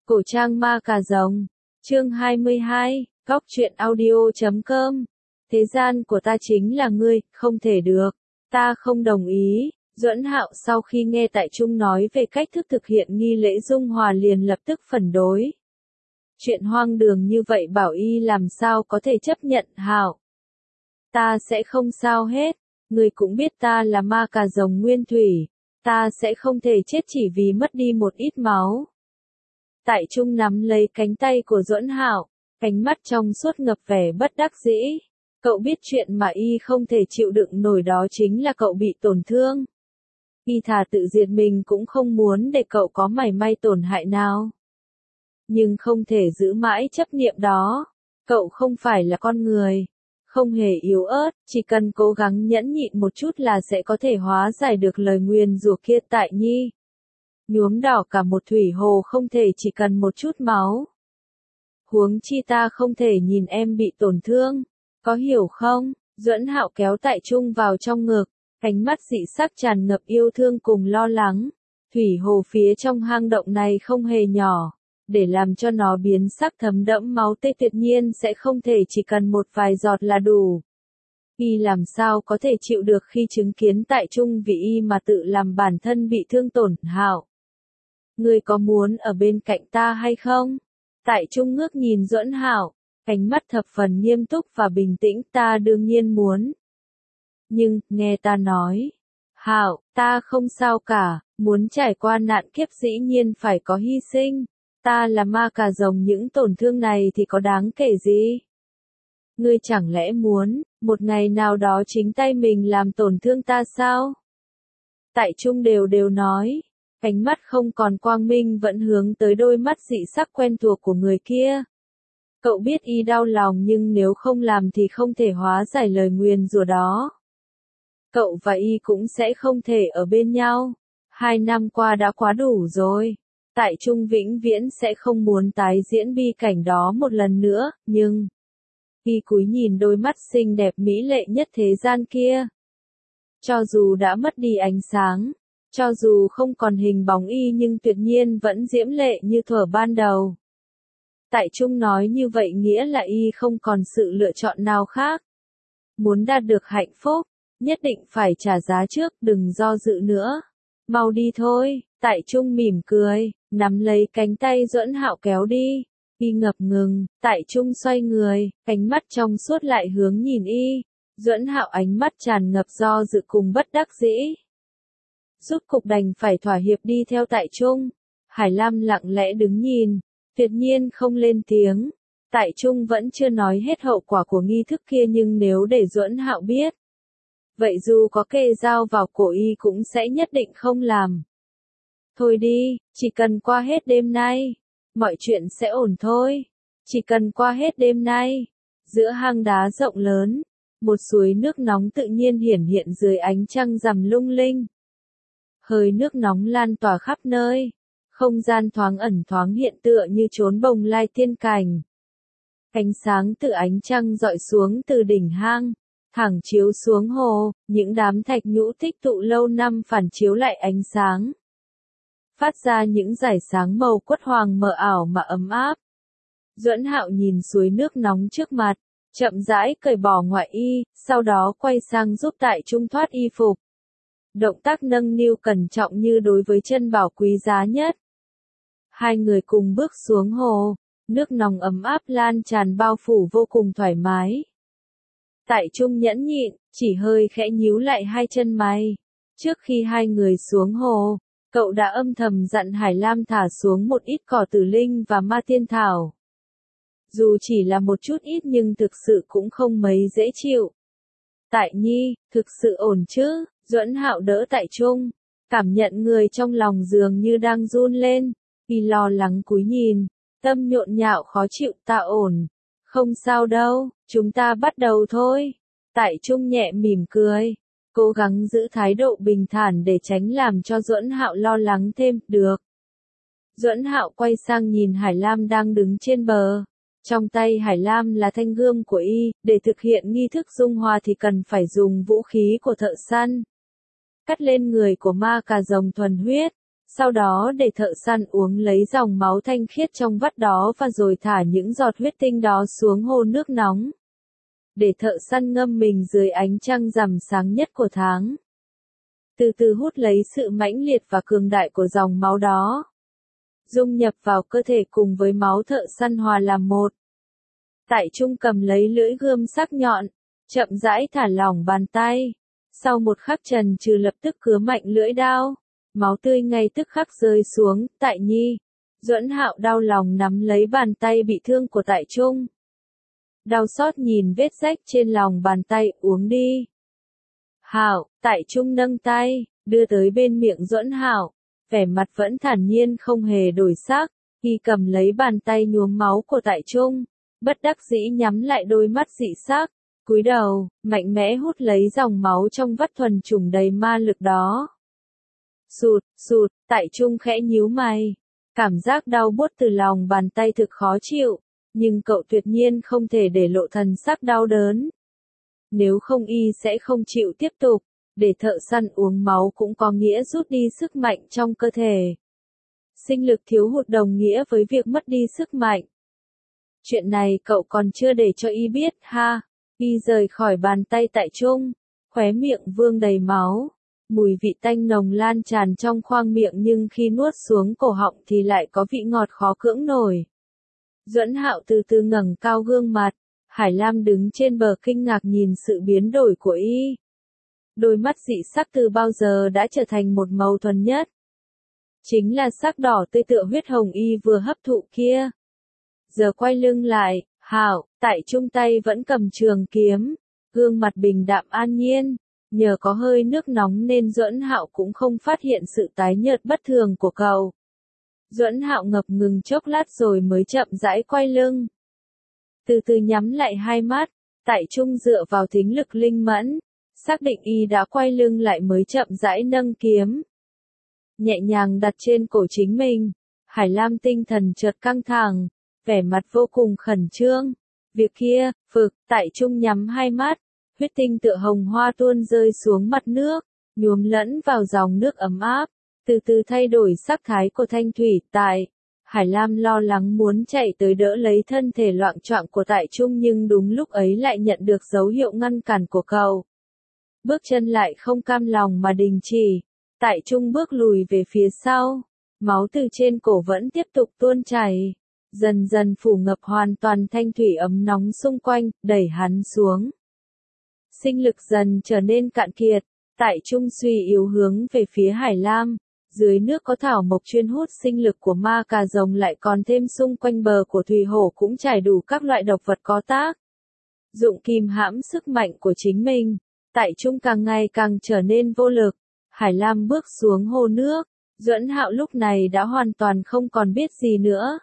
Cổ trang ma cà rồng. Chương 22, góc truyện audio.com. Thế gian của ta chính là ngươi, không thể được. Ta không đồng ý. Duẫn Hạo sau khi nghe Tại Trung nói về cách thức thực hiện nghi lễ dung hòa liền lập tức phản đối. Chuyện hoang đường như vậy bảo y làm sao có thể chấp nhận Hạo. Ta sẽ không sao hết. Ngươi cũng biết ta là ma cà rồng nguyên thủy. Ta sẽ không thể chết chỉ vì mất đi một ít máu. Tại Trung nắm lấy cánh tay của Duẫn Hạo, cánh mắt trong suốt ngập vẻ bất đắc dĩ. Cậu biết chuyện mà y không thể chịu đựng nổi đó chính là cậu bị tổn thương. Y thà tự diệt mình cũng không muốn để cậu có mảy may tổn hại nào. Nhưng không thể giữ mãi chấp niệm đó. Cậu không phải là con người. Không hề yếu ớt, chỉ cần cố gắng nhẫn nhịn một chút là sẽ có thể hóa giải được lời nguyền rủa kia. Tại Nhi. Nhuốm đỏ cả một thủy hồ không thể chỉ cần một chút máu. Huống chi ta không thể nhìn em bị tổn thương. Có hiểu không? Duẫn Hạo kéo Tại Trung vào trong ngực. Ánh mắt dị sắc tràn ngập yêu thương cùng lo lắng. Thủy hồ phía trong hang động này không hề nhỏ. Để làm cho nó biến sắc thấm đẫm máu tươi tuyệt nhiên sẽ không thể chỉ cần một vài giọt là đủ. Y làm sao có thể chịu được khi chứng kiến Tại Trung vì y mà tự làm bản thân bị thương tổn. Hạo, ngươi có muốn ở bên cạnh ta hay không? Tại Trung ngước nhìn Duẫn Hạo, ánh mắt thập phần nghiêm túc và bình tĩnh. Ta đương nhiên muốn. Nhưng, nghe ta nói. Hạo, ta không sao cả, muốn trải qua nạn kiếp dĩ nhiên phải có hy sinh. Ta là ma cà rồng, những tổn thương này thì có đáng kể gì? Ngươi chẳng lẽ muốn, một ngày nào đó chính tay mình làm tổn thương ta sao? Tại Trung đều nói. Ánh mắt không còn quang minh vẫn hướng tới đôi mắt dị sắc quen thuộc của người kia. Cậu biết y đau lòng nhưng nếu không làm thì không thể hóa giải lời nguyền rủa đó. Cậu và y cũng sẽ không thể ở bên nhau. 2 năm qua đã quá đủ rồi. Tại Trung vĩnh viễn sẽ không muốn tái diễn bi cảnh đó một lần nữa, nhưng... Y cúi nhìn đôi mắt xinh đẹp mỹ lệ nhất thế gian kia. Cho dù đã mất đi ánh sáng, cho dù không còn hình bóng y nhưng tuyệt nhiên vẫn diễm lệ như thuở ban đầu. Tại Trung nói như vậy nghĩa là y không còn sự lựa chọn nào khác. Muốn đạt được hạnh phúc, nhất định phải trả giá trước, đừng do dự nữa. Mau đi thôi. Tại Trung mỉm cười, nắm lấy cánh tay Duẫn Hạo kéo đi. Y ngập ngừng, Tại Trung xoay người, ánh mắt trong suốt lại hướng nhìn y. Duẫn Hạo ánh mắt tràn ngập do dự cùng bất đắc dĩ. Rốt cục đành phải thỏa hiệp đi theo Tại Trung. Hải Lam lặng lẽ đứng nhìn, tuyệt nhiên không lên tiếng. Tại Trung vẫn chưa nói hết hậu quả của nghi thức kia nhưng nếu để Duẫn Hạo biết, vậy dù có kê dao vào cổ y cũng sẽ nhất định không làm. Thôi đi, chỉ cần qua hết đêm nay, mọi chuyện sẽ ổn thôi. Chỉ cần qua hết đêm nay. Giữa hang đá rộng lớn, một suối nước nóng tự nhiên hiển hiện dưới ánh trăng rằm lung linh. Hơi nước nóng lan tỏa khắp nơi, không gian thoáng ẩn thoáng hiện tựa như chốn bồng lai tiên cảnh. Ánh sáng từ ánh trăng dọi xuống từ đỉnh hang, thẳng chiếu xuống hồ, những đám thạch nhũ tích tụ lâu năm phản chiếu lại ánh sáng. Phát ra những dải sáng màu quất hoàng mờ ảo mà ấm áp. Duẫn Hạo nhìn suối nước nóng trước mặt, chậm rãi cởi bỏ ngoại y, sau đó quay sang giúp Tại Trung thoát y phục. Động tác nâng niu cẩn trọng như đối với chân bảo quý giá nhất. Hai người cùng bước xuống hồ, nước nóng ấm áp lan tràn bao phủ vô cùng thoải mái. Tại Trung nhẫn nhịn, chỉ hơi khẽ nhíu lại hai chân mày. Trước khi hai người xuống hồ, cậu đã âm thầm dặn Hải Lam thả xuống một ít cỏ tử linh và ma tiên thảo. Dù chỉ là một chút ít nhưng thực sự cũng không mấy dễ chịu. Tại Nhi, thực sự ổn chứ? Duẫn Hạo đỡ Tại Trung, cảm nhận người trong lòng dường như đang run lên. Y lo lắng cúi nhìn, tâm nhộn nhạo khó chịu. Ta ổn, không sao đâu, chúng ta bắt đầu thôi. Tại Trung nhẹ mỉm cười, cố gắng giữ thái độ bình thản để tránh làm cho Duẫn Hạo lo lắng thêm. Được. Duẫn Hạo quay sang nhìn Hải Lam đang đứng trên bờ. Trong tay Hải Lam là thanh gươm của y, để thực hiện nghi thức dung hòa thì cần phải dùng vũ khí của thợ săn. Cắt lên người của ma cà rồng thuần huyết, Sau đó để thợ săn uống lấy dòng máu thanh khiết trong vắt đó và rồi thả những giọt huyết tinh đó xuống hồ nước nóng. Để thợ săn ngâm mình dưới ánh trăng rằm sáng nhất của tháng. Từ từ hút lấy sự mãnh liệt và cường đại của dòng máu đó. Dung nhập vào cơ thể cùng với máu thợ săn hòa làm một. Tại Trung cầm lấy lưỡi gươm sắc nhọn, chậm rãi thả lỏng bàn tay. Sau một khắc trần trừ lập tức cứa mạnh lưỡi đao. Máu tươi ngay tức khắc rơi xuống. Tại Nhi. Duẫn Hạo đau lòng nắm lấy bàn tay bị thương của Tại Trung. Đau xót nhìn vết rách trên lòng bàn tay, uống đi. Hạo, Tại Trung nâng tay, đưa tới bên miệng Duẫn Hạo, vẻ mặt vẫn thản nhiên không hề đổi sắc, y cầm lấy bàn tay nhuốm máu của Tại Trung, bất đắc dĩ nhắm lại đôi mắt dị sắc, cúi đầu, mạnh mẽ hút lấy dòng máu trong vắt thuần trùng đầy ma lực đó. Sụt, sụt, Tại Trung khẽ nhíu mày, cảm giác đau buốt từ lòng bàn tay thực khó chịu, nhưng cậu tuyệt nhiên không thể để lộ thần sắc đau đớn. Nếu không y sẽ không chịu tiếp tục, để thợ săn uống máu cũng có nghĩa rút đi sức mạnh trong cơ thể. Sinh lực thiếu hụt đồng nghĩa với việc mất đi sức mạnh. Chuyện này cậu còn chưa để cho y biết ha. Y rời khỏi bàn tay Tại Trung, khóe miệng vương đầy máu. Mùi vị tanh nồng lan tràn trong khoang miệng nhưng khi nuốt xuống cổ họng thì lại có vị ngọt khó cưỡng nổi. Duẫn Hạo từ từ ngẩng cao gương mặt, Hải Lam đứng trên bờ kinh ngạc nhìn sự biến đổi của y. Đôi mắt dị sắc từ bao giờ đã trở thành một màu thuần nhất. Chính là sắc đỏ tươi tựa huyết hồng y vừa hấp thụ kia. Giờ quay lưng lại, Hạo, Tại Trung tay vẫn cầm trường kiếm, gương mặt bình đạm an nhiên, nhờ có hơi nước nóng nên Duẫn Hạo cũng không phát hiện sự tái nhợt bất thường của cậu. Duẫn Hạo ngập ngừng chốc lát rồi mới chậm rãi quay lưng. Từ từ nhắm lại hai mắt, Tại Trung dựa vào thính lực linh mẫn, xác định y đã quay lưng lại mới chậm rãi nâng kiếm. Nhẹ nhàng đặt trên cổ chính mình, Hải Lam tinh thần chợt căng thẳng, vẻ mặt vô cùng khẩn trương. Việc kia, phực, Tại Trung nhắm hai mắt, huyết tinh tựa hồng hoa tuôn rơi xuống mặt nước, nhuốm lẫn vào dòng nước ấm áp, từ từ thay đổi sắc thái của thanh thủy. Hải Lam lo lắng muốn chạy tới đỡ lấy thân thể loạng choạng của Tại Trung nhưng đúng lúc ấy lại nhận được dấu hiệu ngăn cản của cậu. Bước chân lại không cam lòng mà đình chỉ, Tại Trung bước lùi về phía sau, máu từ trên cổ vẫn tiếp tục tuôn chảy, dần dần phủ ngập hoàn toàn thanh thủy ấm nóng xung quanh, đẩy hắn xuống. Sinh lực dần trở nên cạn kiệt, Tại Trung suy yếu hướng về phía Hải Lam. Dưới nước có thảo mộc chuyên hút sinh lực của ma cà rồng lại còn thêm xung quanh bờ của thủy hổ cũng trải đủ các loại độc vật có tác dụng kìm hãm sức mạnh của chính mình. Tại Trung càng ngày càng trở nên vô lực. Hải Lam bước xuống hồ nước. Duẫn Hạo lúc này đã hoàn toàn không còn biết gì nữa.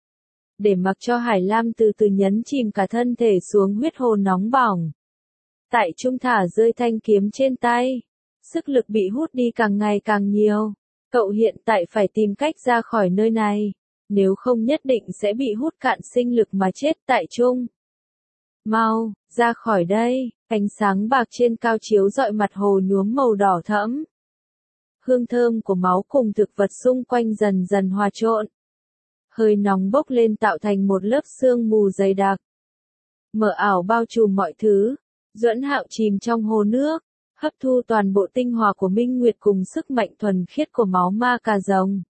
Để mặc cho Hải Lam từ từ nhấn chìm cả thân thể xuống huyết hồ nóng bỏng. Tại Trung thả rơi thanh kiếm trên tay. Sức lực bị hút đi càng ngày càng nhiều. Cậu hiện tại phải tìm cách ra khỏi nơi này. Nếu không nhất định sẽ bị hút cạn sinh lực mà chết. Tại Trung. Mau, ra khỏi đây. Ánh sáng bạc trên cao chiếu rọi mặt hồ nhuốm màu đỏ thẫm. Hương thơm của máu cùng thực vật xung quanh dần dần hòa trộn. Hơi nóng bốc lên tạo thành một lớp sương mù dày đặc. Mờ ảo bao trùm mọi thứ. Duẫn Hạo chìm trong hồ nước, hấp thu toàn bộ tinh hoa của Minh Nguyệt cùng sức mạnh thuần khiết của máu ma cà rồng.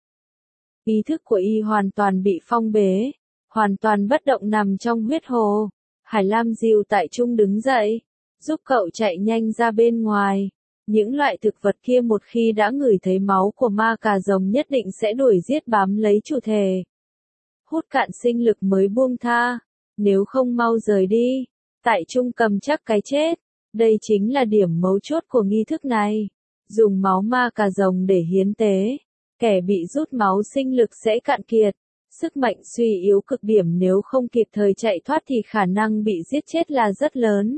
Ý thức của y hoàn toàn bị phong bế, hoàn toàn bất động nằm trong huyết hồ. Hải Lam dìu Tại Trung đứng dậy, giúp cậu chạy nhanh ra bên ngoài. Những loại thực vật kia một khi đã ngửi thấy máu của ma cà rồng nhất định sẽ đuổi giết bám lấy chủ thể. Hút cạn sinh lực mới buông tha, nếu không mau rời đi. Tại Trung cầm chắc cái chết. Đây chính là điểm mấu chốt của nghi thức này. Dùng máu ma cà rồng để hiến tế. Kẻ bị rút máu sinh lực sẽ cạn kiệt. Sức mạnh suy yếu cực điểm nếu không kịp thời chạy thoát thì khả năng bị giết chết là rất lớn.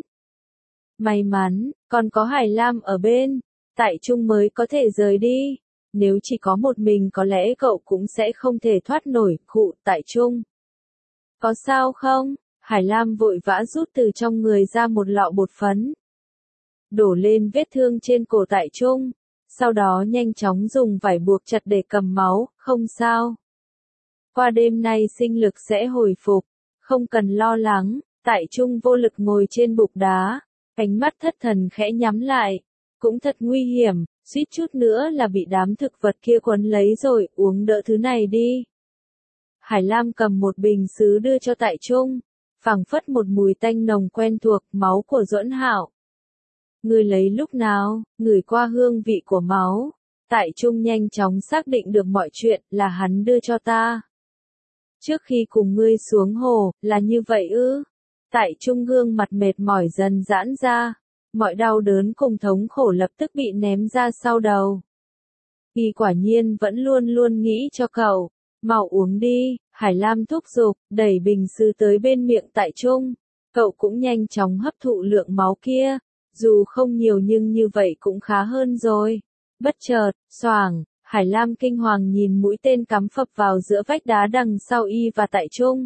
May mắn, còn có Hải Lam ở bên. Tại Trung mới có thể rời đi. Nếu chỉ có một mình có lẽ cậu cũng sẽ không thể thoát nổi. Khụ, Tại Trung. Có sao không? Hải Lam vội vã rút từ trong người ra một lọ bột phấn. Đổ lên vết thương trên cổ Tại Trung. sau đó nhanh chóng dùng vải buộc chặt để cầm máu, không sao. Qua đêm nay sinh lực sẽ hồi phục, không cần lo lắng. Tại Trung vô lực ngồi trên bục đá, ánh mắt thất thần khẽ nhắm lại, cũng thật nguy hiểm, suýt chút nữa là bị đám thực vật kia quấn lấy rồi, uống đỡ thứ này đi. Hải Lam cầm một bình sứ đưa cho Tại Trung, phảng phất một mùi tanh nồng quen thuộc, máu của Duẫn Hạo. Ngươi lấy lúc nào? Ngửi qua hương vị của máu. Tại Trung nhanh chóng xác định được mọi chuyện, là hắn đưa cho ta. Trước khi cùng ngươi xuống hồ, là như vậy ư? Tại Trung gương mặt mệt mỏi dần giãn ra, mọi đau đớn cùng thống khổ lập tức bị ném ra sau đầu. Y quả nhiên vẫn luôn luôn nghĩ cho cậu, mau uống đi. Hải Lam thúc giục, đẩy bình sứ tới bên miệng Tại Trung. Cậu cũng nhanh chóng hấp thụ lượng máu kia, dù không nhiều nhưng như vậy cũng khá hơn rồi. Bất chợt, xoảng, Hải Lam kinh hoàng nhìn mũi tên cắm phập vào giữa vách đá đằng sau y và Tại Trung.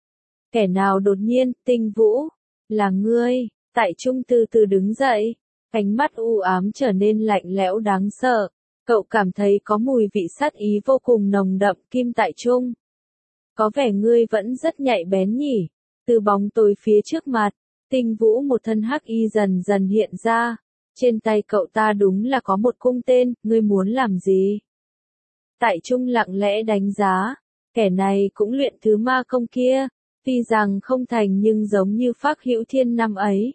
Kẻ nào đột nhiên, Tinh Vũ, là ngươi. Tại Trung từ từ đứng dậy, ánh mắt u ám trở nên lạnh lẽo đáng sợ. Cậu cảm thấy có mùi vị sát ý vô cùng nồng đậm. Kim Tại Trung, có vẻ ngươi vẫn rất nhạy bén nhỉ. Từ bóng tối phía trước mặt, Tinh Vũ một thân hắc y dần dần hiện ra. Trên tay cậu ta đúng là có một cung tên, ngươi muốn làm gì? Tại Trung lặng lẽ đánh giá, kẻ này cũng luyện thứ ma công kia, tuy rằng không thành nhưng giống như Phác Hữu Thiên năm ấy.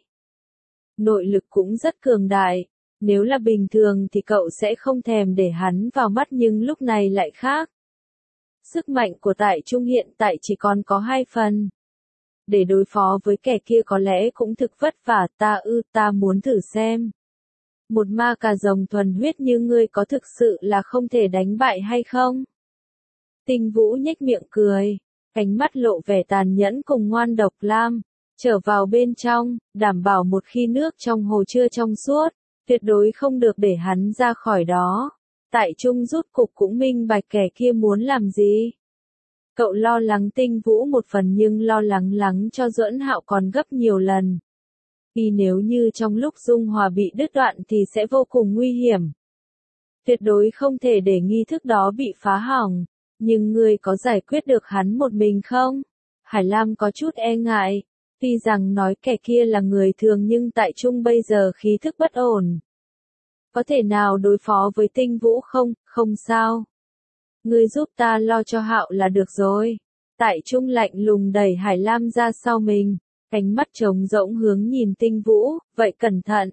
Nội lực cũng rất cường đại, nếu là bình thường thì cậu sẽ không thèm để hắn vào mắt nhưng lúc này lại khác. Sức mạnh của Tại Trung hiện tại chỉ còn có 2 phần. Để đối phó với kẻ kia có lẽ cũng thực vất vả, ta muốn thử xem. Một ma cà rồng thuần huyết như ngươi có thực sự là không thể đánh bại hay không? Tinh Vũ nhếch miệng cười, ánh mắt lộ vẻ tàn nhẫn cùng ngoan độc. Lam, trở vào bên trong, đảm bảo một khi nước trong hồ chưa trong suốt, tuyệt đối không được để hắn ra khỏi đó. Tại Trung rút cục cũng minh bạch kẻ kia muốn làm gì. Cậu lo lắng Tinh Vũ một phần nhưng lo lắng cho Duẫn Hạo còn gấp nhiều lần. Vì nếu như trong lúc dung hòa bị đứt đoạn thì sẽ vô cùng nguy hiểm. Tuyệt đối không thể để nghi thức đó bị phá hỏng. Nhưng ngươi có giải quyết được hắn một mình không? Hải Lam có chút e ngại. Tuy rằng nói kẻ kia là người thường nhưng Tại Trung bây giờ khí thức bất ổn. Có thể nào đối phó với Tinh Vũ không? Không sao. Ngươi giúp ta lo cho Hạo là được rồi. Tại Trung lạnh lùng đẩy Hải Lam ra sau mình. Ánh mắt trống rỗng hướng nhìn Tinh Vũ, vậy cẩn thận.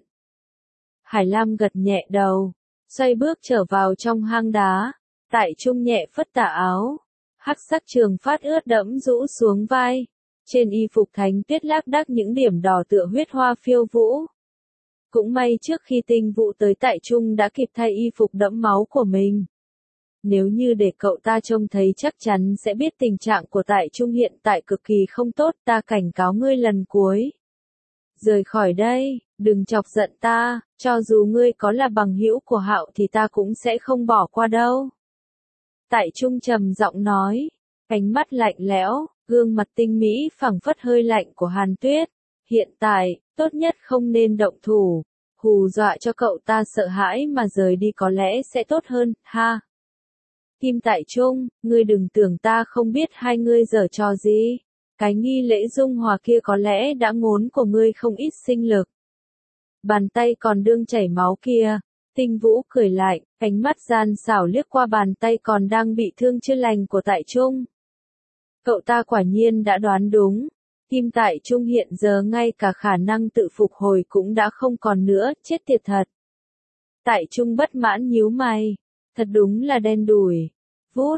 Hải Lam gật nhẹ đầu, xoay bước trở vào trong hang đá. Tại Trung nhẹ phất tà áo, hắc sắc trường phát ướt đẫm rũ xuống vai. Trên y phục thánh tuyết lác đác những điểm đỏ tựa huyết hoa phiêu vũ. Cũng may trước khi Tinh Vũ tới Tại Trung đã kịp thay y phục đẫm máu của mình. Nếu như để cậu ta trông thấy chắc chắn sẽ biết tình trạng của Tại Trung hiện tại cực kỳ không tốt, ta cảnh cáo ngươi lần cuối. Rời khỏi đây, đừng chọc giận ta, cho dù ngươi có là bằng hữu của Hạo thì ta cũng sẽ không bỏ qua đâu. Tại Trung trầm giọng nói, ánh mắt lạnh lẽo, gương mặt tinh mỹ phảng phất hơi lạnh của Hàn Tuyết. Hiện tại, tốt nhất không nên động thủ, hù dọa cho cậu ta sợ hãi mà rời đi có lẽ sẽ tốt hơn, ha. Kim Tại Trung, ngươi đừng tưởng ta không biết hai ngươi giở trò gì. Cái nghi lễ dung hòa kia có lẽ đã ngốn của ngươi không ít sinh lực. Bàn tay còn đương chảy máu kia. Tinh Vũ cười lại, ánh mắt gian xảo liếc qua bàn tay còn đang bị thương chưa lành của Tại Trung. Cậu ta quả nhiên đã đoán đúng. Kim Tại Trung hiện giờ ngay cả khả năng tự phục hồi cũng đã không còn nữa, chết tiệt thật. Tại Trung bất mãn nhíu mày. Thật đúng là đen đủi. Vút,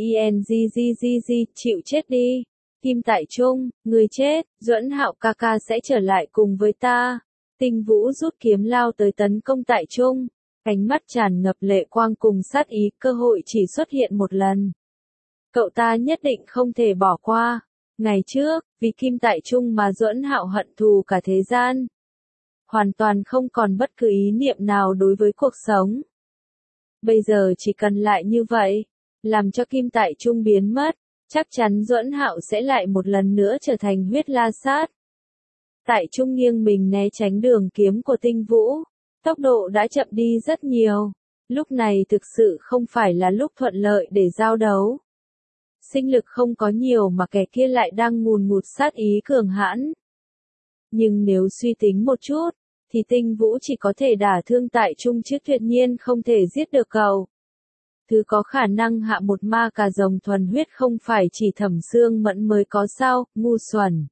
KINGGGG, chịu chết đi. Kim Tại Trung, người chết, Duẫn Hạo ca ca sẽ trở lại cùng với ta. Tinh Vũ rút kiếm lao tới tấn công Tại Trung. Ánh mắt tràn ngập lệ quang cùng sát ý, cơ hội chỉ xuất hiện một lần. Cậu ta nhất định không thể bỏ qua. Ngày trước, vì Kim Tại Trung mà Duẫn Hạo hận thù cả thế gian. Hoàn toàn không còn bất cứ ý niệm nào đối với cuộc sống. Bây giờ chỉ cần lại như vậy, làm cho Kim Tại Trung biến mất, chắc chắn Duẫn Hạo sẽ lại một lần nữa trở thành huyết la sát. Tại Trung nghiêng mình né tránh đường kiếm của Tinh Vũ, tốc độ đã chậm đi rất nhiều. Lúc này thực sự không phải là lúc thuận lợi để giao đấu. Sinh lực không có nhiều mà kẻ kia lại đang ngùn ngụt sát ý cường hãn. Nhưng nếu suy tính một chút, thì Tinh Vũ chỉ có thể đả thương Tại Trung chứ tuyệt nhiên không thể giết được cậu. Thứ có khả năng hạ một ma cà rồng thuần huyết không phải chỉ Thẩm Xương Mẫn mới có sao, ngu xuẩn.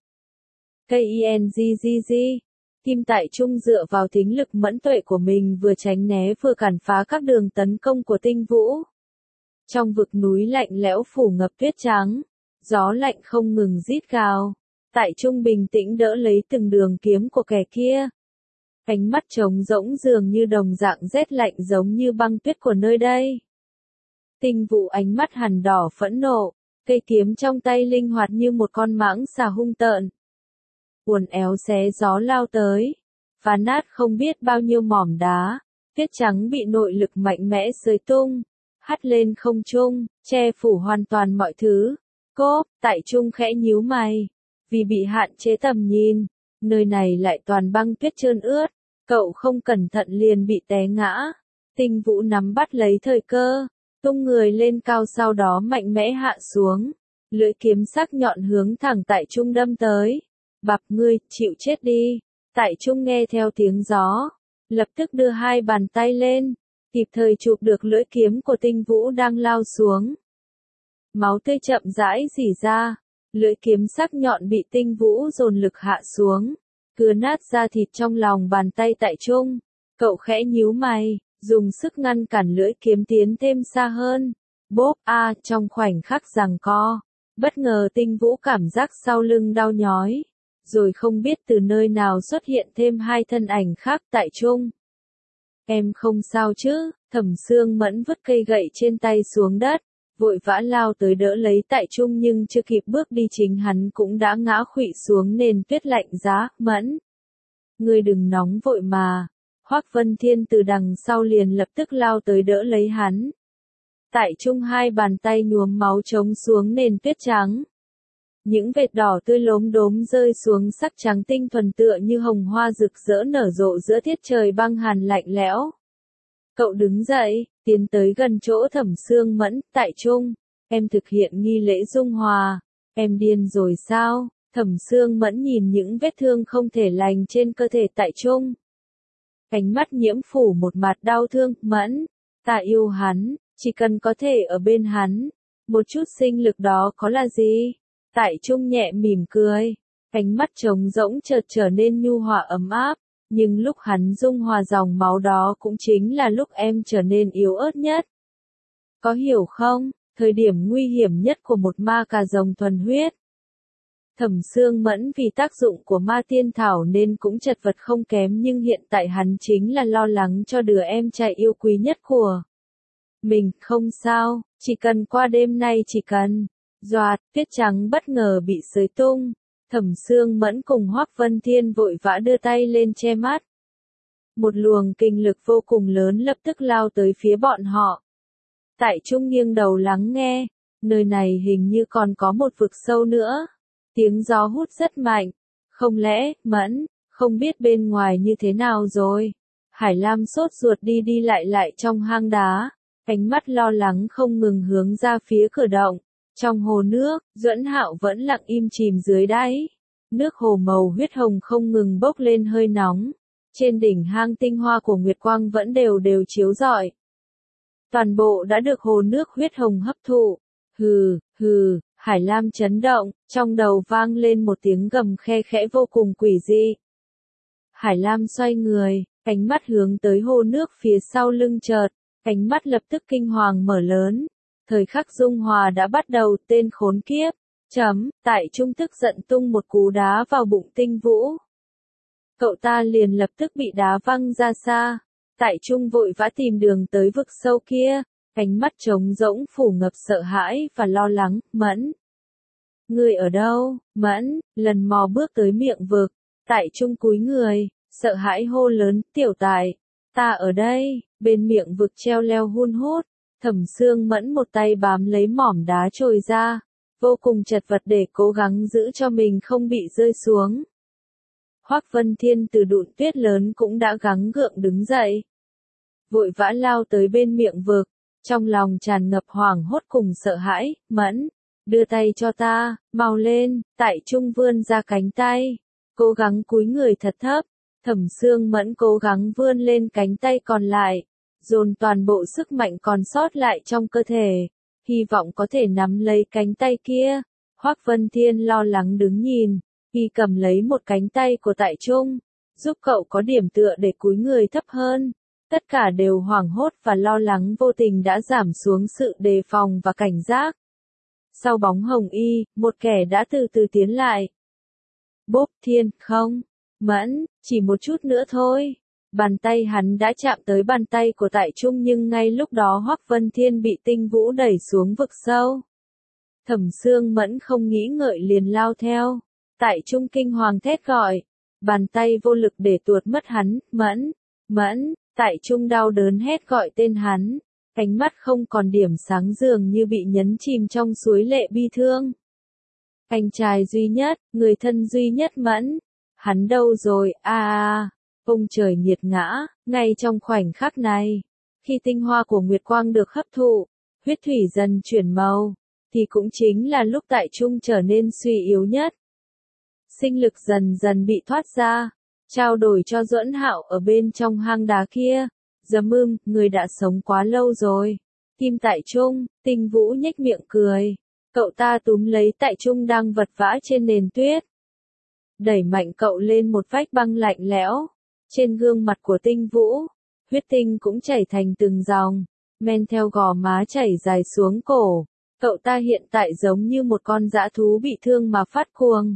KINGGG. Kim Tại Trung dựa vào thính lực mẫn tuệ của mình vừa tránh né vừa cản phá các đường tấn công của Tinh Vũ. Trong vực núi lạnh lẽo phủ ngập tuyết trắng, gió lạnh không ngừng rít gào. Tại Trung bình tĩnh đỡ lấy từng đường kiếm của kẻ kia. Ánh mắt trống rỗng dường như đồng dạng rét lạnh giống như băng tuyết của nơi đây. Tinh Vũ ánh mắt hằn đỏ phẫn nộ, cây kiếm trong tay linh hoạt như một con mãng xà hung tợn. Uốn éo xé gió lao tới, phá nát không biết bao nhiêu mỏm đá, tuyết trắng bị nội lực mạnh mẽ xới tung, hắt lên không trung, che phủ hoàn toàn mọi thứ. Cốp, Tại Trung khẽ nhíu mày, vì bị hạn chế tầm nhìn, nơi này lại toàn băng tuyết trơn ướt, cậu không cẩn thận liền bị té ngã. Tinh Vũ nắm bắt lấy thời cơ, tung người lên cao sau đó mạnh mẽ hạ xuống, lưỡi kiếm sắc nhọn hướng thẳng Tại Trung đâm tới. Bạp, ngươi, chịu chết đi. Tại Trung nghe theo tiếng gió, lập tức đưa hai bàn tay lên, kịp thời chụp được lưỡi kiếm của Tinh Vũ đang lao xuống. Máu tươi chậm rãi rỉ ra, lưỡi kiếm sắc nhọn bị Tinh Vũ dồn lực hạ xuống, cưa nát da thịt trong lòng bàn tay Tại Trung. Cậu khẽ nhíu mày, dùng sức ngăn cản lưỡi kiếm tiến thêm xa hơn. Bốp a, trong khoảnh khắc giằng co, bất ngờ Tinh Vũ cảm giác sau lưng đau nhói, rồi không biết từ nơi nào xuất hiện thêm hai thân ảnh khác. Tại Trung, em không sao chứ? Thẩm Xương Mẫn vứt cây gậy trên tay xuống đất, vội vã lao tới đỡ lấy Tại Trung nhưng chưa kịp bước đi chính hắn cũng đã ngã khuỵu xuống nền tuyết lạnh giá. Mẫn, ngươi đừng nóng vội mà. Hoắc Vân Thiên từ đằng sau liền lập tức lao tới đỡ lấy hắn. Tại Trung hai bàn tay nhuốm máu trống xuống nền tuyết trắng. Những vệt đỏ tươi lốm đốm rơi xuống sắc trắng tinh thuần tựa như hồng hoa rực rỡ nở rộ giữa tiết trời băng hàn lạnh lẽo. Cậu đứng dậy, tiến tới gần chỗ Thẩm Xương Mẫn. Tại Trung, em thực hiện nghi lễ dung hòa. Em điên rồi sao? Thẩm Xương Mẫn nhìn những vết thương không thể lành trên cơ thể Tại Trung. Ánh mắt nhiễm phủ một mặt đau thương. Mẫn, ta yêu hắn, chỉ cần có thể ở bên hắn. Một chút sinh lực đó có là gì? Tại Trung nhẹ mỉm cười, ánh mắt trống rỗng chợt trở nên nhu hòa ấm áp, nhưng lúc hắn dung hòa dòng máu đó cũng chính là lúc em trở nên yếu ớt nhất. Có hiểu không, thời điểm nguy hiểm nhất của một ma cà rồng thuần huyết. Thẩm Xương Mẫn vì tác dụng của ma tiên thảo nên cũng chật vật không kém nhưng hiện tại hắn chính là lo lắng cho đứa em trai yêu quý nhất của mình. Không sao, chỉ cần qua đêm nay chỉ cần. Doạt, tuyết trắng bất ngờ bị xới tung. Thẩm Xương Mẫn cùng Hoắc Vân Thiên vội vã đưa tay lên che mắt. Một luồng kinh lực vô cùng lớn lập tức lao tới phía bọn họ. Tại Trung nghiêng đầu lắng nghe, nơi này hình như còn có một vực sâu nữa. Tiếng gió hút rất mạnh. Không lẽ, Mẫn, không biết bên ngoài như thế nào rồi? Hải Lam sốt ruột đi đi lại trong hang đá, ánh mắt lo lắng không ngừng hướng ra phía cửa động. Trong hồ nước, Duẫn Hạo vẫn lặng im chìm dưới đáy. Nước hồ màu huyết hồng không ngừng bốc lên hơi nóng. Trên đỉnh hang tinh hoa của Nguyệt Quang vẫn đều đều chiếu rọi. Toàn bộ đã được hồ nước huyết hồng hấp thụ. Hừ, hừ, Hải Lam chấn động, trong đầu vang lên một tiếng gầm khe khẽ vô cùng quỷ dị. Hải Lam xoay người, ánh mắt hướng tới hồ nước phía sau lưng chợt, ánh mắt lập tức kinh hoàng mở lớn. Thời khắc dung hòa đã bắt đầu. Tên khốn kiếp. Tại Trung tức giận tung một cú đá vào bụng Tinh Vũ. Cậu ta liền lập tức bị đá văng ra xa. Tại Trung vội vã tìm đường tới vực sâu kia, ánh mắt trống rỗng phủ ngập sợ hãi và lo lắng. Mẫn, ngươi ở đâu? Mẫn, lần mò bước tới miệng vực. Tại Trung cúi người, sợ hãi hô lớn. Tiểu Tại, ta ở đây. Bên miệng vực treo leo hun hút. Thẩm Xương Mẫn một tay bám lấy mỏm đá trồi ra, vô cùng chật vật để cố gắng giữ cho mình không bị rơi xuống. Hoắc Vân Thiên từ đụn tuyết lớn cũng đã gắng gượng đứng dậy. vội vã lao tới bên miệng vực, trong lòng tràn ngập hoảng hốt cùng sợ hãi. Mẫn, đưa tay cho ta, mau lên. Tại Trung vươn ra cánh tay, cố gắng cúi người thật thấp. Thẩm Sương Mẫn cố gắng vươn lên cánh tay còn lại, dồn toàn bộ sức mạnh còn sót lại trong cơ thể, hy vọng có thể nắm lấy cánh tay kia. Hoắc Vân Thiên lo lắng đứng nhìn, y cầm lấy một cánh tay của Tại Trung, giúp cậu có điểm tựa để cúi người thấp hơn. Tất cả đều hoảng hốt và lo lắng vô tình đã giảm xuống sự đề phòng và cảnh giác. Sau bóng hồng y, một kẻ đã từ từ tiến lại. Bốp. Thiên, không. Mẫn, chỉ một chút nữa thôi. Bàn tay hắn đã chạm tới bàn tay của Tại Trung nhưng ngay lúc đó Hoắc Vân Thiên bị Tinh Vũ đẩy xuống vực sâu. Thẩm Sương Mẫn không nghĩ ngợi liền lao theo. Tại Trung kinh hoàng thét gọi. Bàn tay vô lực để tuột mất hắn. Mẫn, Mẫn. Tại Trung đau đớn hét gọi tên hắn. Cánh mắt không còn điểm sáng dường như bị nhấn chìm trong suối lệ bi thương. Anh trai duy nhất, người thân duy nhất Mẫn. Hắn đâu rồi, ông trời nghiệt ngã, ngay trong khoảnh khắc này. Khi tinh hoa của Nguyệt Quang được hấp thụ, huyết thủy dần chuyển màu, thì cũng chính là lúc Tại Trung trở nên suy yếu nhất. Sinh lực dần dần bị thoát ra, trao đổi cho Duẫn Hạo ở bên trong hang đá kia. Người đã sống quá lâu rồi. Kim Tại Trung, Tinh Vũ nhếch miệng cười. Cậu ta túm lấy Tại Trung đang vật vã trên nền tuyết, đẩy mạnh cậu lên một vách băng lạnh lẽo. Trên gương mặt của Tinh Vũ, huyết tinh cũng chảy thành từng dòng, men theo gò má chảy dài xuống cổ. Cậu ta hiện tại giống như một con dã thú bị thương mà phát cuồng.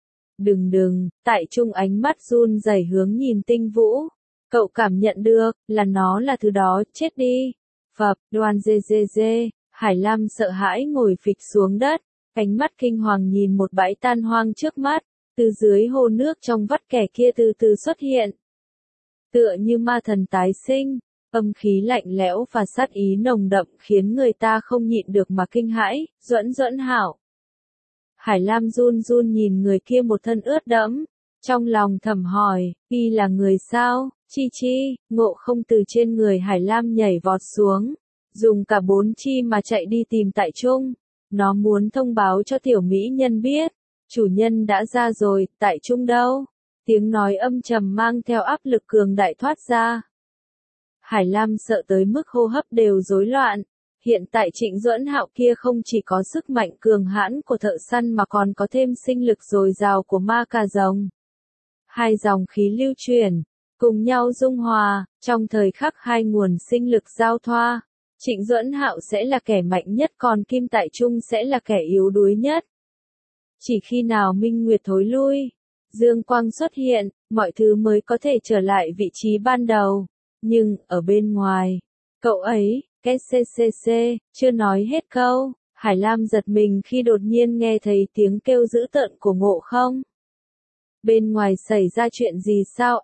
Đừng, Tại Trung ánh mắt run rẩy hướng nhìn Tinh Vũ. Cậu cảm nhận được, là nó là thứ đó, chết đi. Phập. Đoan dê. Hải Lam sợ hãi ngồi phịch xuống đất, ánh mắt kinh hoàng nhìn một bãi tan hoang trước mắt. Từ dưới hồ nước trong vắt kẻ kia từ từ xuất hiện. Tựa như ma thần tái sinh, âm khí lạnh lẽo và sát ý nồng đậm khiến người ta không nhịn được mà kinh hãi. Duẫn Hạo. Hải Lam run run nhìn người kia một thân ướt đẫm, trong lòng thầm hỏi, y là người sao? Chi, Ngộ Không từ trên người Hải Lam nhảy vọt xuống, dùng cả 4 chi mà chạy đi tìm Tại Trung. Nó muốn thông báo cho tiểu mỹ nhân biết, chủ nhân đã ra rồi. Tại Trung đâu? Tiếng nói âm trầm mang theo áp lực cường đại thoát ra. Hải Lam sợ tới mức hô hấp đều rối loạn. Hiện tại Trịnh Duẫn Hạo kia không chỉ có sức mạnh cường hãn của thợ săn mà còn có thêm sinh lực dồi dào của ma cà rồng. Hai dòng khí lưu chuyển, cùng nhau dung hòa, trong thời khắc hai nguồn sinh lực giao thoa, Trịnh Duẫn Hạo sẽ là kẻ mạnh nhất còn Kim Tại Trung sẽ là kẻ yếu đuối nhất. Chỉ khi nào minh nguyệt thối lui, dương quang xuất hiện, mọi thứ mới có thể trở lại vị trí ban đầu. Nhưng, ở bên ngoài, cậu ấy, KCCC, chưa nói hết câu, Hải Lam giật mình khi đột nhiên nghe thấy tiếng kêu dữ tợn của Ngộ Không. Bên ngoài xảy ra chuyện gì sao?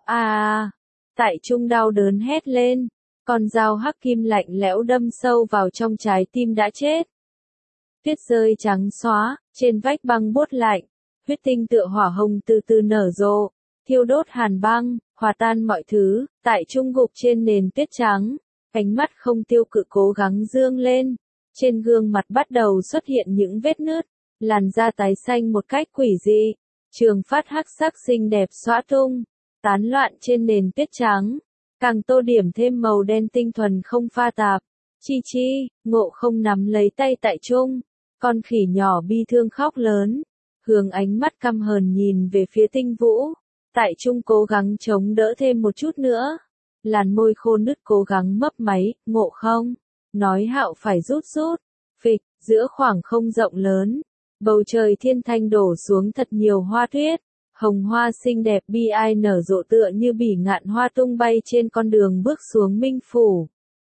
Tại Trung đau đớn hét lên, con dao hắc kim lạnh lẽo đâm sâu vào trong trái tim đã chết. Tuyết rơi trắng xóa, trên vách băng buốt lạnh, huyết tinh tựa hỏa hồng từ từ nở rộ, thiêu đốt hàn băng, hòa tan mọi thứ. Tại Trung gục trên nền tuyết trắng, ánh mắt không tiêu cự cố gắng dương lên, trên gương mặt bắt đầu xuất hiện những vết nứt, làn da tái xanh một cách quỷ dị, trường phát hắc sắc xinh đẹp xõa tung, tán loạn trên nền tuyết trắng, càng tô điểm thêm màu đen tinh thuần không pha tạp. Chi, Ngộ Không nắm lấy tay Tại Trung, con khỉ nhỏ bi thương khóc lớn, hướng ánh mắt căm hờn nhìn về phía Tinh Vũ. Tại Trung cố gắng chống đỡ thêm một chút nữa, làn môi khô nứt cố gắng mấp máy. Ngộ Không, nói Hạo phải rút. Phịch, giữa khoảng không rộng lớn, bầu trời thiên thanh đổ xuống thật nhiều hoa tuyết, hồng hoa xinh đẹp bi ai nở rộ tựa như bỉ ngạn hoa tung bay trên con đường bước xuống Minh Phủ.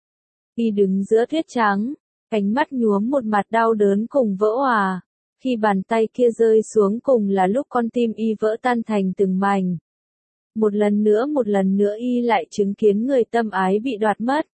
Y đứng giữa tuyết trắng, ánh mắt nhuốm một mặt đau đớn cùng vỡ òa. Khi bàn tay kia rơi xuống cùng là lúc con tim y vỡ tan thành từng mảnh. Một lần nữa y lại chứng kiến người tâm ái bị đoạt mất.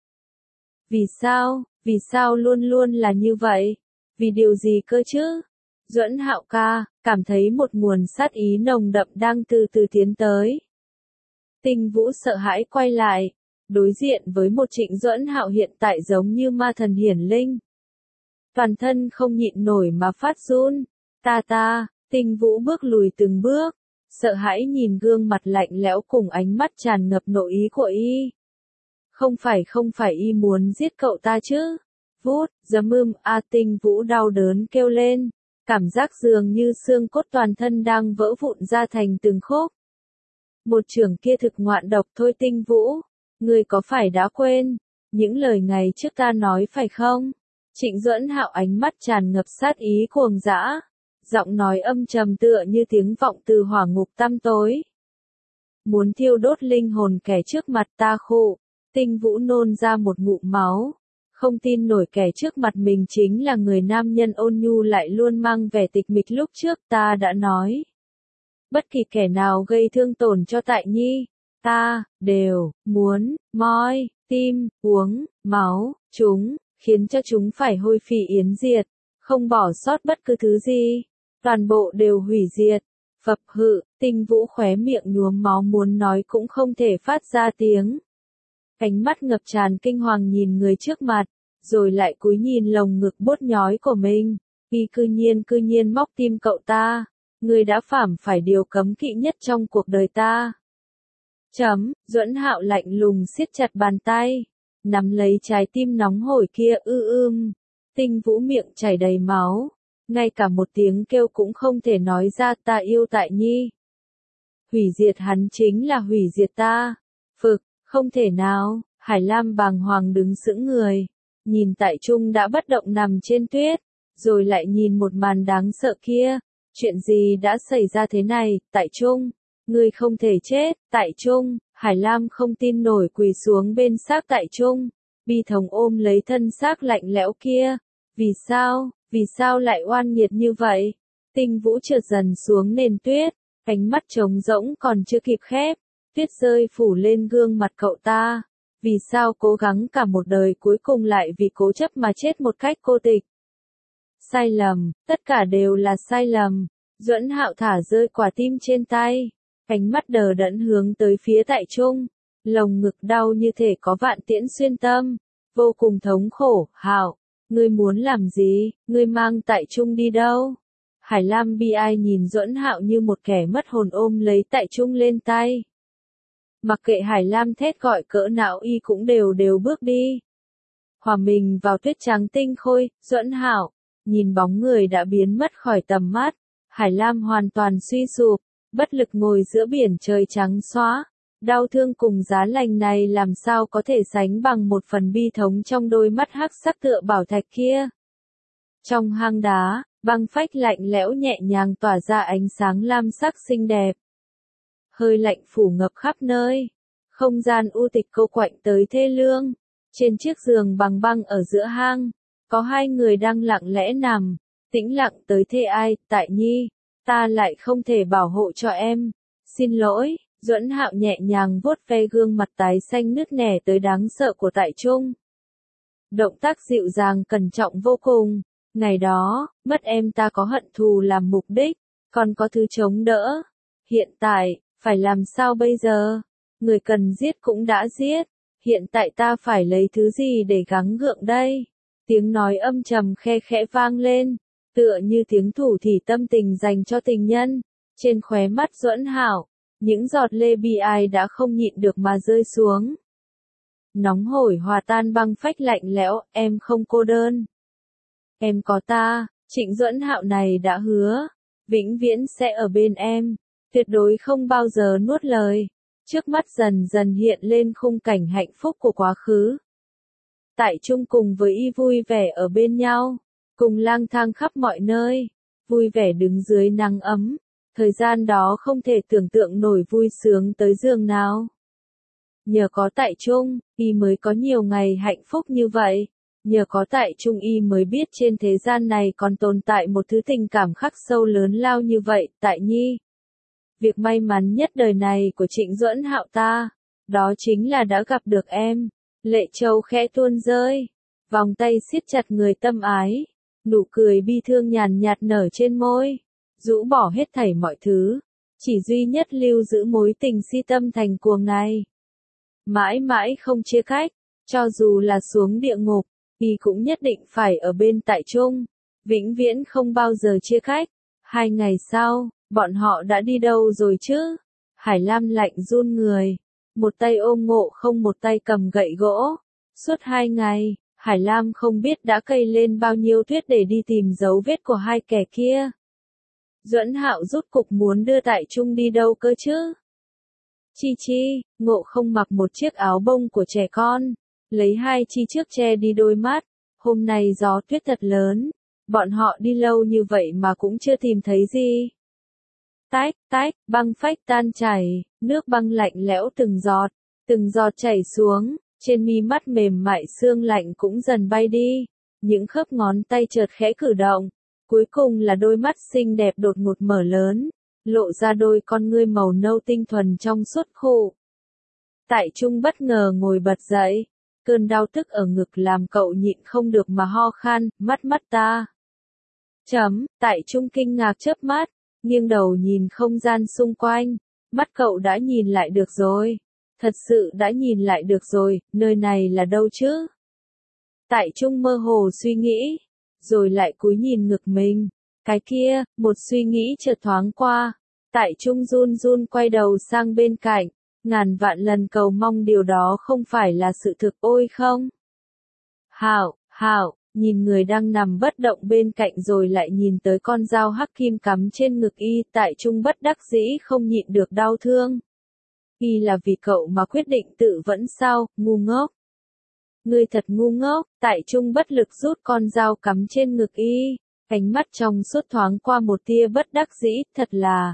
Vì sao luôn luôn là như vậy? Vì điều gì cơ chứ? Duẫn Hạo ca, cảm thấy một nguồn sát ý nồng đậm đang từ từ tiến tới. Tinh Vũ sợ hãi quay lại, đối diện với một Trịnh Duẫn Hạo hiện tại giống như ma thần hiển linh. Toàn thân không nhịn nổi mà phát run. Tinh Vũ bước lùi từng bước, sợ hãi nhìn gương mặt lạnh lẽo cùng ánh mắt tràn ngập nội ý của y. Không phải y muốn giết cậu ta chứ? Vút, Tinh Vũ đau đớn kêu lên, cảm giác dường như xương cốt toàn thân đang vỡ vụn ra thành từng khúc. Một chưởng kia thực ngoạn độc thôi Tinh Vũ, ngươi có phải đã quên những lời ngày trước ta nói phải không? Trịnh Duẫn Hạo ánh mắt tràn ngập sát ý cuồng dã, giọng nói âm trầm tựa như tiếng vọng từ hỏa ngục tăm tối. Muốn thiêu đốt linh hồn kẻ trước mặt ta khụ. Tinh Vũ nôn ra một ngụm máu, không tin nổi kẻ trước mặt mình chính là người nam nhân ôn nhu lại luôn mang vẻ tịch mịch lúc trước ta đã nói. Bất kỳ kẻ nào gây thương tổn cho Tại Nhi, ta đều muốn moi, tim, uống, máu, chúng, khiến cho chúng phải hôi phi yến diệt, không bỏ sót bất cứ thứ gì, toàn bộ đều hủy diệt. Phập hự, Tinh Vũ khóe miệng nhuốm máu muốn nói cũng không thể phát ra tiếng. Ánh mắt ngập tràn kinh hoàng nhìn người trước mặt, rồi lại cúi nhìn lồng ngực bốt nhói của mình. Y cư nhiên móc tim cậu ta. Ngươi đã phạm phải điều cấm kỵ nhất trong cuộc đời ta. Duẫn Hạo lạnh lùng siết chặt bàn tay, nắm lấy trái tim nóng hổi kia Tinh Vũ miệng chảy đầy máu, ngay cả một tiếng kêu cũng không thể nói ra ta yêu Tại Nhi. Hủy diệt hắn chính là hủy diệt ta. Không thể nào, Hải Lam bàng hoàng đứng sững người, nhìn Tại Trung đã bất động nằm trên tuyết, rồi lại nhìn một màn đáng sợ kia. Chuyện gì đã xảy ra thế này, Tại Trung? Ngươi không thể chết, Tại Trung. Hải Lam không tin nổi quỳ xuống bên xác Tại Trung, bi thống ôm lấy thân xác lạnh lẽo kia. Vì sao lại oan nghiệt như vậy? Tinh Vũ trượt dần xuống nền tuyết, ánh mắt trống rỗng còn chưa kịp khép. Tuyết rơi phủ lên gương mặt cậu ta. Vì sao cố gắng cả một đời cuối cùng lại vì cố chấp mà chết một cách cô tịch? Sai lầm, tất cả đều là sai lầm. Duẫn Hạo thả rơi quả tim trên tay, ánh mắt đờ đẫn hướng tới phía Tại Trung, lồng ngực đau như thể có vạn tiễn xuyên tâm, vô cùng thống khổ. Hạo, ngươi muốn làm gì? Ngươi mang Tại Trung đi đâu? Hải Lam bi ai nhìn Duẫn Hạo như một kẻ mất hồn ôm lấy Tại Trung lên tay. Mặc kệ Hải Lam thét gọi cỡ nào y cũng đều bước đi. Hòa mình vào tuyết trắng tinh khôi, Duẫn Hạo, nhìn bóng người đã biến mất khỏi tầm mắt, Hải Lam hoàn toàn suy sụp, bất lực ngồi giữa biển trời trắng xóa. Đau thương cùng giá lạnh này làm sao có thể sánh bằng một phần bi thống trong đôi mắt hắc sắc tựa bảo thạch kia. Trong hang đá, băng phách lạnh lẽo nhẹ nhàng tỏa ra ánh sáng lam sắc xinh đẹp. Hơi lạnh phủ ngập khắp nơi. Không gian u tịch cô quạnh tới thê lương. Trên chiếc giường bằng băng ở giữa hang, có hai người đang lặng lẽ nằm, tĩnh lặng tới thê ai. Tại Nhi, ta lại không thể bảo hộ cho em. Xin lỗi. Duẫn Hạo nhẹ nhàng vuốt ve gương mặt tái xanh nứt nẻ tới đáng sợ của Tại Trung. Động tác dịu dàng cẩn trọng vô cùng. Ngày đó, mất em ta có hận thù làm mục đích, còn có thứ chống đỡ. Hiện tại, phải làm sao bây giờ? Người cần giết cũng đã giết. Hiện tại ta phải lấy thứ gì để gắng gượng đây? Tiếng nói âm trầm khe khẽ vang lên, tựa như tiếng thủ thỉ tâm tình dành cho tình nhân. Trên khóe mắt Duẫn Hạo, những giọt lê bi ai đã không nhịn được mà rơi xuống. Nóng hổi hòa tan băng phách lạnh lẽo, em không cô đơn. Em có ta. Trịnh Duẫn Hạo này đã hứa, vĩnh viễn sẽ ở bên em, tuyệt đối không bao giờ nuốt lời. Trước mắt dần dần hiện lên khung cảnh hạnh phúc của quá khứ. Tại Trung cùng với y vui vẻ ở bên nhau, cùng lang thang khắp mọi nơi, vui vẻ đứng dưới nắng ấm. Thời gian đó không thể tưởng tượng nổi vui sướng tới giường nào. Nhờ có Tại Trung, y mới có nhiều ngày hạnh phúc như vậy. Nhờ có Tại Trung y mới biết trên thế gian này còn tồn tại một thứ tình cảm khắc sâu lớn lao như vậy. Tại Nhi, việc may mắn nhất đời này của Trịnh Duẫn Hạo ta, đó chính là đã gặp được em. Lệ châu khẽ tuôn rơi, vòng tay siết chặt người tâm ái, nụ cười bi thương nhàn nhạt nở trên môi, rũ bỏ hết thảy mọi thứ, chỉ duy nhất lưu giữ mối tình si tâm thành cuồng này. mãi mãi không chia cách, cho dù là xuống địa ngục, y cũng nhất định phải ở bên Tại Trung, vĩnh viễn không bao giờ chia cách. 2 ngày sau, bọn họ đã đi đâu rồi chứ? Hải Lam lạnh run người, một tay ôm Ngộ Không, một tay cầm gậy gỗ. Suốt 2 ngày, Hải Lam không biết đã cây lên bao nhiêu tuyết để đi tìm dấu vết của hai kẻ kia. Duẫn Hạo rốt cục muốn đưa Tại Trung đi đâu cơ chứ? Chi chi, Ngộ Không mặc một chiếc áo bông của trẻ con, lấy 2 chi trước che đi đôi mắt. Hôm nay gió tuyết thật lớn, bọn họ đi lâu như vậy mà cũng chưa tìm thấy gì. Tách, tách, băng phách tan chảy, nước băng lạnh lẽo từng giọt chảy xuống, trên mi mắt mềm mại sương lạnh cũng dần bay đi, những khớp ngón tay chợt khẽ cử động, cuối cùng là đôi mắt xinh đẹp đột ngột mở lớn, lộ ra đôi con ngươi màu nâu tinh thuần trong suốt khụ. Tại Trung bất ngờ ngồi bật dậy, cơn đau tức ở ngực làm cậu nhịn không được mà ho khan, mắt ta. Tại Trung kinh ngạc chớp mắt, nghiêng đầu nhìn không gian xung quanh, mắt cậu đã nhìn lại được rồi. Thật sự đã nhìn lại được rồi, nơi này là đâu chứ? Tại Trung mơ hồ suy nghĩ, rồi lại cúi nhìn ngực mình. Cái kia, một suy nghĩ chợt thoáng qua. Tại Trung run run quay đầu sang bên cạnh, ngàn vạn lần cầu mong điều đó không phải là sự thực. Ôi không! Hảo, nhìn người đang nằm bất động bên cạnh rồi lại nhìn tới con dao hắc kim cắm trên ngực y. Tại Trung bất đắc dĩ không nhịn được đau thương. Y là vì cậu mà quyết định tự vẫn sao, ngu ngốc. Ngươi thật ngu ngốc. Tại Trung bất lực rút con dao cắm trên ngực y, ánh mắt trong suốt thoáng qua một tia bất đắc dĩ, thật là.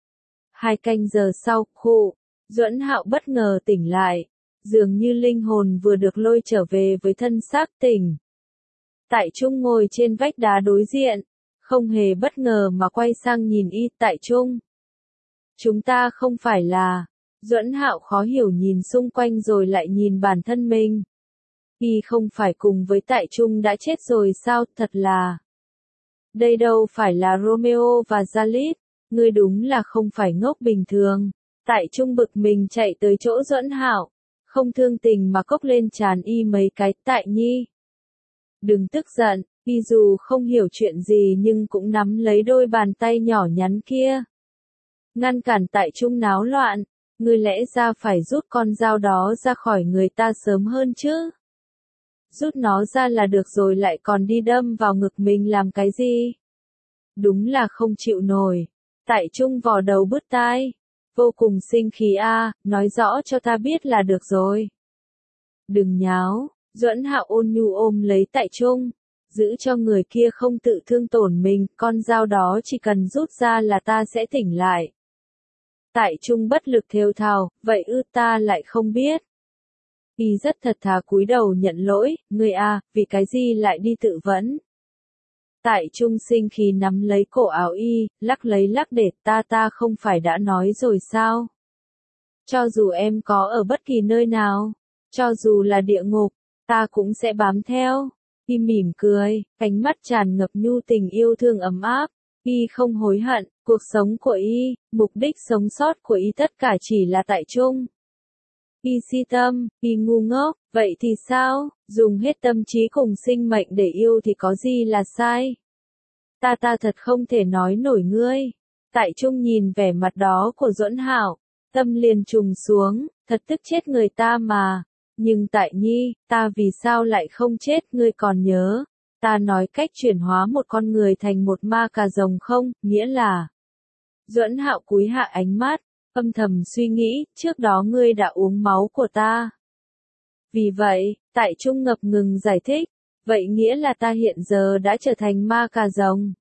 2 canh giờ sau, Duẫn Hạo bất ngờ tỉnh lại, dường như linh hồn vừa được lôi trở về với thân xác tỉnh. Tại Trung ngồi trên vách đá đối diện, không hề bất ngờ mà quay sang nhìn y. Tại Trung, chúng ta không phải là. Duẫn Hạo khó hiểu nhìn xung quanh rồi lại nhìn bản thân mình. Y không phải cùng với Tại Trung đã chết rồi sao? Thật là. Đây đâu phải là Romeo và Juliet, ngươi đúng là không phải ngốc bình thường. Tại Trung bực mình chạy tới chỗ Duẫn Hạo, không thương tình mà cốc lên trán y mấy cái. Tại Nhi, đừng tức giận. Y dù không hiểu chuyện gì nhưng cũng nắm lấy đôi bàn tay nhỏ nhắn kia, ngăn cản Tại Trung náo loạn. Ngươi lẽ ra phải rút con dao đó ra khỏi người ta sớm hơn chứ. Rút nó ra là được rồi, lại còn đi đâm vào ngực mình làm cái gì? Đúng là không chịu nổi. Tại Trung vò đầu bứt tai, vô cùng sinh khí. Nói rõ cho ta biết là được rồi. Đừng nháo. Duẫn Hạo ôn nhu ôm lấy Tại Trung, giữ cho người kia không tự thương tổn mình, con dao đó chỉ cần rút ra là ta sẽ tỉnh lại. Tại Trung bất lực thều thào, vậy ta lại không biết. Y rất thật thà cúi đầu nhận lỗi, ngươi vì cái gì lại đi tự vẫn? Tại Trung sinh khí nắm lấy cổ áo y, lắc lấy lắc để. Ta không phải đã nói rồi sao? Cho dù em có ở bất kỳ nơi nào, cho dù là địa ngục, ta cũng sẽ bám theo. Y mỉm cười, ánh mắt tràn ngập nhu tình yêu thương ấm áp. Y không hối hận, cuộc sống của y, mục đích sống sót của y tất cả chỉ là Tại Trung. Y si tâm, y ngu ngốc, vậy thì sao? Dùng hết tâm trí cùng sinh mệnh để yêu thì có gì là sai? Ta thật không thể nói nổi ngươi. Tại Trung nhìn vẻ mặt đó của Duẫn Hạo, tâm liền trùng xuống, thật tức chết người ta mà. Nhưng Tại Nhi, ta vì sao lại không chết? Ngươi còn nhớ ta nói cách chuyển hóa một con người thành một ma cà rồng không? Nghĩa là. Duẫn Hạo cúi hạ ánh mắt, âm thầm suy nghĩ, trước đó ngươi đã uống máu của ta. Vì vậy, Tại Trung ngập ngừng giải thích, vậy nghĩa là ta hiện giờ đã trở thành ma cà rồng.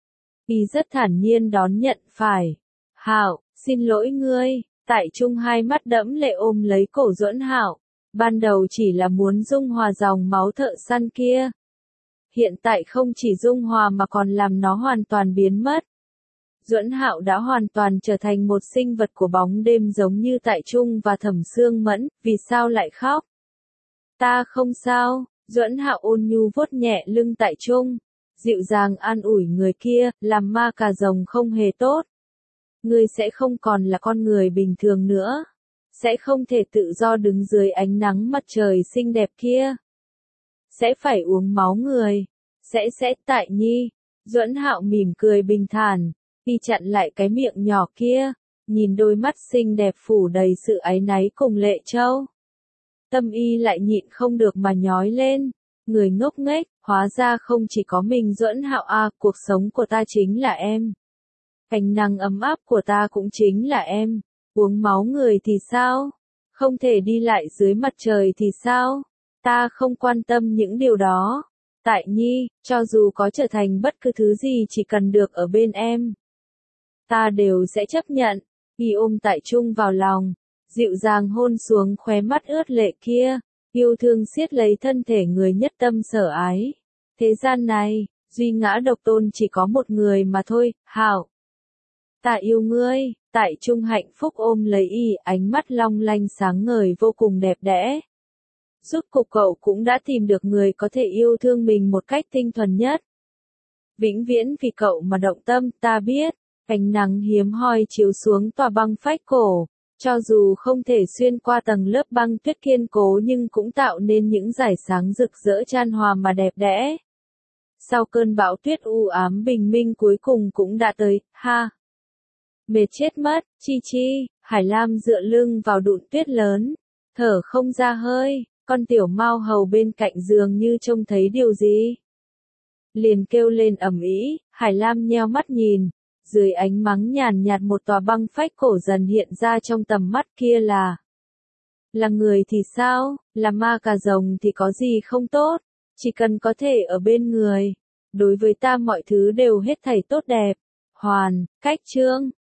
Y rất thản nhiên đón nhận, phải. Hạo, xin lỗi ngươi. Tại Trung hai mắt đẫm lệ ôm lấy cổ Duẫn Hạo, ban đầu chỉ là muốn dung hòa dòng máu thợ săn kia. Hiện tại không chỉ dung hòa mà còn làm nó hoàn toàn biến mất. Duẫn Hạo đã hoàn toàn trở thành một sinh vật của bóng đêm giống như Tại Trung và Thẩm Sương Mẫn, vì sao lại khóc? Ta không sao. Duẫn Hạo ôn nhu vuốt nhẹ lưng Tại Trung, dịu dàng an ủi người kia, làm ma cà rồng không hề tốt. Ngươi sẽ không còn là con người bình thường nữa. sẽ không thể tự do đứng dưới ánh nắng mặt trời xinh đẹp kia. Sẽ phải uống máu người. Sẽ Tại Nhi. Duẫn Hạo mỉm cười bình thản, đi chặn lại cái miệng nhỏ kia, nhìn đôi mắt xinh đẹp phủ đầy sự áy náy cùng lệ trâu. Tâm y lại nhịn không được mà nhói lên, người ngốc nghếch, hóa ra không chỉ có mình Duẫn Hạo à, cuộc sống của ta chính là em. Ánh nắng ấm áp của ta cũng chính là em. Uống máu người thì sao? Không thể đi lại dưới mặt trời thì sao? Ta không quan tâm những điều đó. Tại Nhi, cho dù có trở thành bất cứ thứ gì chỉ cần được ở bên em, ta đều sẽ chấp nhận. Y ôm Tại Trung vào lòng, dịu dàng hôn xuống khóe mắt ướt lệ kia, yêu thương siết lấy thân thể người nhất tâm sở ái. Thế gian này, duy ngã độc tôn chỉ có một người mà thôi, Hạo. Ta yêu ngươi. Tại Trung hạnh phúc ôm lấy y, ánh mắt long lanh sáng ngời vô cùng đẹp đẽ. Rốt cuộc cậu cũng đã tìm được người có thể yêu thương mình một cách tinh thuần nhất. Vĩnh viễn vì cậu mà động tâm, ta biết. Ánh nắng hiếm hoi chiếu xuống tòa băng phách cổ, cho dù không thể xuyên qua tầng lớp băng tuyết kiên cố nhưng cũng tạo nên những dải sáng rực rỡ chan hòa mà đẹp đẽ. Sau cơn bão tuyết u ám bình minh cuối cùng cũng đã tới, ha. Mệt chết mất, Chi. Hải Lam dựa lưng vào đụn tuyết lớn, thở không ra hơi, con tiểu mao hầu bên cạnh giường như trông thấy điều gì. Liền kêu lên ầm ĩ. Hải Lam nheo mắt nhìn, dưới ánh mắng nhàn nhạt một tòa băng phách cổ dần hiện ra trong tầm mắt kia là người thì sao, là ma cà rồng thì có gì không tốt, chỉ cần có thể ở bên người, đối với ta mọi thứ đều hết thảy tốt đẹp. Hoàn, cách chương